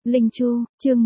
Linh Chu, chương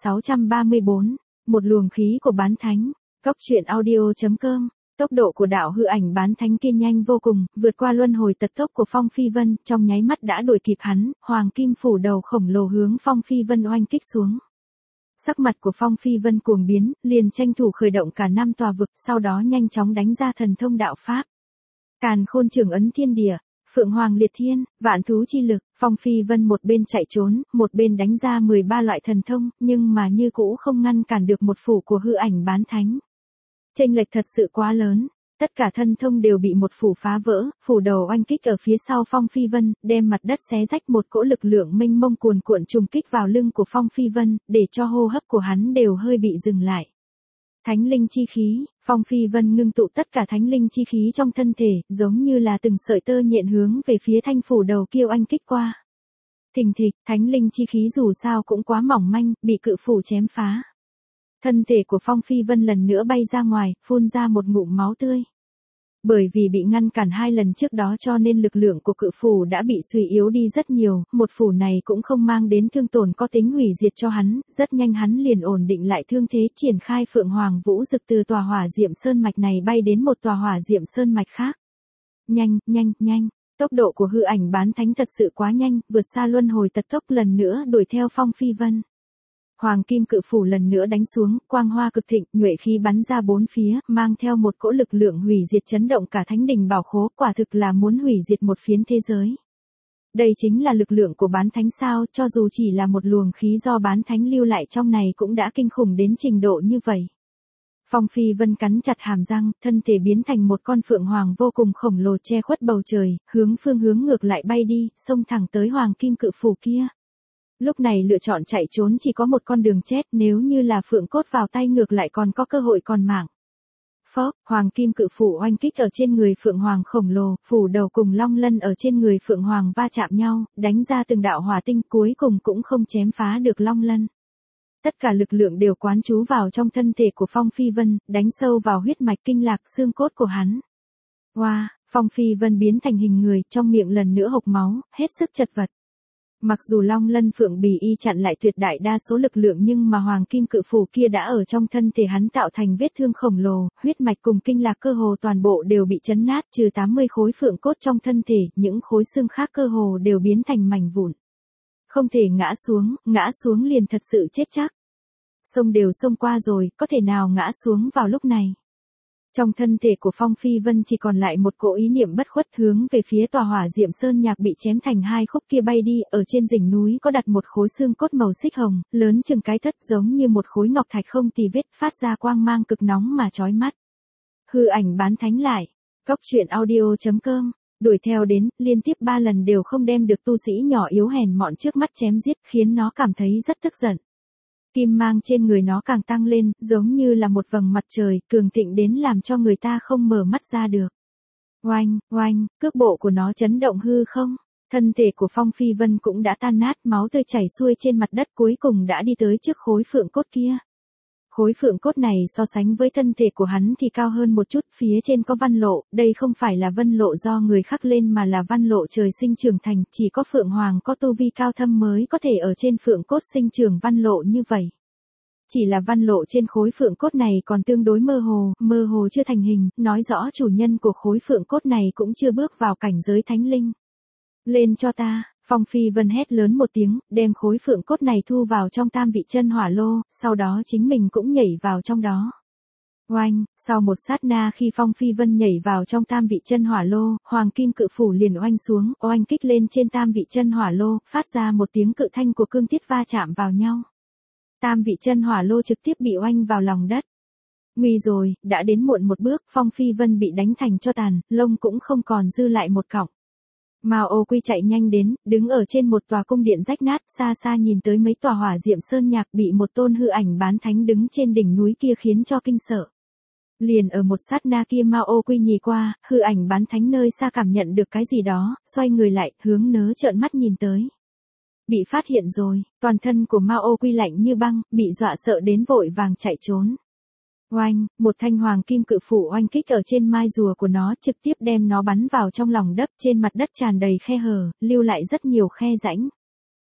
1634, một luồng khí của bán thánh. Cóc truyện audio.com. Tốc độ của đạo hư ảnh bán thánh kia nhanh vô cùng, vượt qua luân hồi tật tốc của Phong Phi Vân, trong nháy mắt đã đuổi kịp hắn, hoàng kim phủ đầu khổng lồ hướng Phong Phi Vân oanh kích xuống. Sắc mặt của Phong Phi Vân cuồng biến, liền tranh thủ khởi động cả 5 tòa vực, sau đó nhanh chóng đánh ra thần thông đạo pháp. Càn Khôn Trường Ấn Thiên Địa, Phượng Hoàng Liệt Thiên, Vạn Thú Chi Lực. Phong Phi Vân một bên chạy trốn, một bên đánh ra 13 loại thần thông, nhưng mà như cũ không ngăn cản được một phủ của hư ảnh bán thánh. Chênh lệch thật sự quá lớn, tất cả thân thông đều bị một phủ phá vỡ, phủ đầu oanh kích ở phía sau Phong Phi Vân, đem mặt đất xé rách, một cỗ lực lượng mênh mông cuồn cuộn trùng kích vào lưng của Phong Phi Vân, để cho hô hấp của hắn đều hơi bị dừng lại. Thánh linh chi khí, Phong Phi Vân ngưng tụ tất cả thánh linh chi khí trong thân thể, giống như là từng sợi tơ nhện hướng về phía thanh phủ đầu kia oanh kích qua. Thình thịch, thánh linh chi khí dù sao cũng quá mỏng manh, bị cự phủ chém phá. Thân thể của Phong Phi Vân lần nữa bay ra ngoài, phun ra một ngụm máu tươi. Bởi vì bị ngăn cản 2 lần trước đó cho nên lực lượng của cự phủ đã bị suy yếu đi rất nhiều, một phủ này cũng không mang đến thương tổn có tính hủy diệt cho hắn, rất nhanh hắn liền ổn định lại thương thế, triển khai Phượng Hoàng Vũ Dực từ tòa hỏa diệm sơn mạch này bay đến một tòa hỏa diệm sơn mạch khác. Nhanh, nhanh, nhanh, tốc độ của hư ảnh bán thánh thật sự quá nhanh, vượt xa luân hồi tật tốc, lần nữa đuổi theo Phong Phi Vân. Hoàng kim cự phủ lần nữa đánh xuống, quang hoa cực thịnh, nhuệ khí bắn ra bốn phía, mang theo một cỗ lực lượng hủy diệt chấn động cả thánh đình bảo khố, quả thực là muốn hủy diệt một phiến thế giới. Đây chính là lực lượng của bán thánh sao, cho dù chỉ là một luồng khí do bán thánh lưu lại trong này cũng đã kinh khủng đến trình độ như vậy. Phong Phi Vân cắn chặt hàm răng, thân thể biến thành một con phượng hoàng vô cùng khổng lồ che khuất bầu trời, hướng phương hướng ngược lại bay đi, xông thẳng tới hoàng kim cự phủ kia. Lúc này lựa chọn chạy trốn chỉ có một con đường chết, nếu như là phượng cốt vào tay ngược lại còn có cơ hội còn mạng. Phốc, hoàng kim cự phủ oanh kích ở trên người phượng hoàng khổng lồ, phủ đầu cùng long lân ở trên người phượng hoàng va chạm nhau, đánh ra từng đạo hỏa tinh, cuối cùng cũng không chém phá được long lân. Tất cả lực lượng đều quán trú vào trong thân thể của Phong Phi Vân, đánh sâu vào huyết mạch kinh lạc xương cốt của hắn. Wow, Phong Phi Vân biến thành hình người, trong miệng lần nữa hộc máu, hết sức chật vật. Mặc dù long lân phượng bì y chặn lại tuyệt đại đa số lực lượng nhưng mà hoàng kim cự phủ kia đã ở trong thân thể hắn tạo thành vết thương khổng lồ, huyết mạch cùng kinh lạc cơ hồ toàn bộ đều bị chấn nát, trừ 80 khối phượng cốt trong thân thể, những khối xương khác cơ hồ đều biến thành mảnh vụn. Không thể ngã xuống liền thật sự chết chắc. Sông đều sông qua rồi, có thể nào ngã xuống vào lúc này. Trong thân thể của Phong Phi Vân chỉ còn lại một cỗ ý niệm bất khuất, hướng về phía tòa hỏa diệm sơn nhạc bị chém thành 2 khúc kia bay đi, ở trên đỉnh núi có đặt một khối xương cốt màu xích hồng, lớn chừng cái thất, giống như một khối ngọc thạch không tì vết, phát ra quang mang cực nóng mà chói mắt. Hư ảnh bán thánh lại, cóc truyện audio.com, đuổi theo đến, liên tiếp 3 lần đều không đem được tu sĩ nhỏ yếu hèn mọn trước mắt chém giết, khiến nó cảm thấy rất tức giận. Kim mang trên người nó càng tăng lên, giống như là một vầng mặt trời, cường thịnh đến làm cho người ta không mở mắt ra được. Oanh, oanh, cước bộ của nó chấn động hư không, thân thể của Phong Phi Vân cũng đã tan nát, máu tươi chảy xuôi trên mặt đất, cuối cùng đã đi tới trước khối phượng cốt kia. Khối phượng cốt này so sánh với thân thể của hắn thì cao hơn một chút, phía trên có văn lộ, đây không phải là vân lộ do người khắc lên mà là văn lộ trời sinh trưởng thành, chỉ có phượng hoàng có tu vi cao thâm mới có thể ở trên phượng cốt sinh trưởng văn lộ như vậy. Chỉ là văn lộ trên khối phượng cốt này còn tương đối mơ hồ chưa thành hình, nói rõ chủ nhân của khối phượng cốt này cũng chưa bước vào cảnh giới thánh linh. Lên cho ta! Phong Phi Vân hét lớn một tiếng, đem khối phượng cốt này thu vào trong tam vị chân hỏa lô, sau đó chính mình cũng nhảy vào trong đó. Oanh, sau một sát na khi Phong Phi Vân nhảy vào trong tam vị chân hỏa lô, hoàng kim cự phủ liền oanh xuống, oanh kích lên trên tam vị chân hỏa lô, phát ra một tiếng cự thanh của cương thiết va chạm vào nhau. Tam vị chân hỏa lô trực tiếp bị oanh vào lòng đất. Nguy rồi, đã đến muộn một bước, Phong Phi Vân bị đánh thành tro tàn, lông cũng không còn dư lại một cọng. Mao Ô Quy chạy nhanh đến, đứng ở trên một tòa cung điện rách nát, xa xa nhìn tới mấy tòa hỏa diệm sơn nhạc bị một tôn hư ảnh bán thánh đứng trên đỉnh núi kia khiến cho kinh sợ. Liền ở một sát na kia Mao Ô Quy nhìn qua, hư ảnh bán thánh nơi xa cảm nhận được cái gì đó, xoay người lại, hướng nớ trợn mắt nhìn tới. Bị phát hiện rồi, toàn thân của Mao Ô Quy lạnh như băng, bị dọa sợ đến vội vàng chạy trốn. Oanh, một thanh hoàng kim cự phủ oanh kích ở trên mai rùa của nó, trực tiếp đem nó bắn vào trong lòng đất, trên mặt đất tràn đầy khe hở, lưu lại rất nhiều khe rãnh.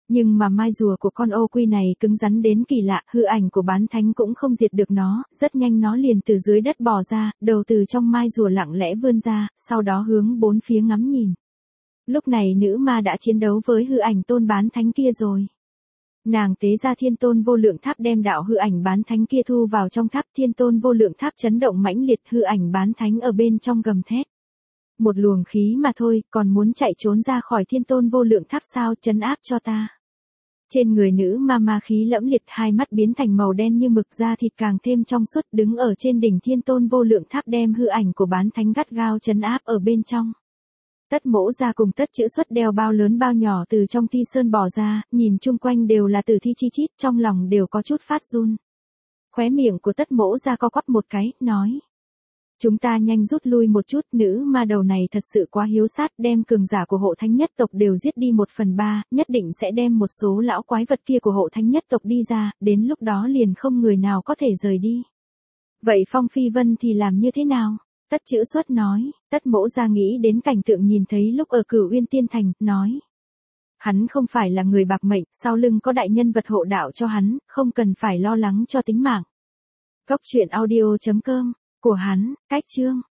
Nhưng mà mai rùa của con ô quy này cứng rắn đến kỳ lạ, hư ảnh của bán thánh cũng không diệt được nó, rất nhanh nó liền từ dưới đất bò ra, đầu từ trong mai rùa lặng lẽ vươn ra, sau đó hướng bốn phía ngắm nhìn. Lúc này nữ ma đã chiến đấu với hư ảnh tôn bán thánh kia rồi. Nàng tế ra thiên tôn vô lượng tháp đem đạo hư ảnh bán thánh kia thu vào trong tháp, thiên tôn vô lượng tháp chấn động mãnh liệt, hư ảnh bán thánh ở bên trong gầm thét. Một luồng khí mà thôi, còn muốn chạy trốn ra khỏi thiên tôn vô lượng tháp sao, trấn áp cho ta. Trên người nữ ma khí lẫm liệt, hai mắt biến thành màu đen như mực, da thịt càng thêm trong suốt, đứng ở trên đỉnh thiên tôn vô lượng tháp đem hư ảnh của bán thánh gắt gao trấn áp ở bên trong. Tất Mỗ Gia cùng Tất Chữ Xuất đeo bao lớn bao nhỏ từ trong thi sơn bỏ ra, nhìn chung quanh đều là tử thi chi chít, trong lòng đều có chút phát run. Khóe miệng của Tất Mỗ Gia co quắp một cái, nói. Chúng ta nhanh rút lui một chút, nữ ma đầu này thật sự quá hiếu sát, đem cường giả của hộ thánh nhất tộc đều giết đi 1/3, nhất định sẽ đem một số lão quái vật kia của hộ thánh nhất tộc đi ra, đến lúc đó liền không người nào có thể rời đi. Vậy Phong Phi Vân thì làm như thế nào? Tất Chữ Xuất nói, Tất Mỗ Gia nghĩ đến cảnh tượng nhìn thấy lúc ở Cửu Uyên Tiên Thành, nói. Hắn không phải là người bạc mệnh, sau lưng có đại nhân vật hộ đạo cho hắn, không cần phải lo lắng cho tính mạng. Cốc truyện audio.com, của hắn, cách chương.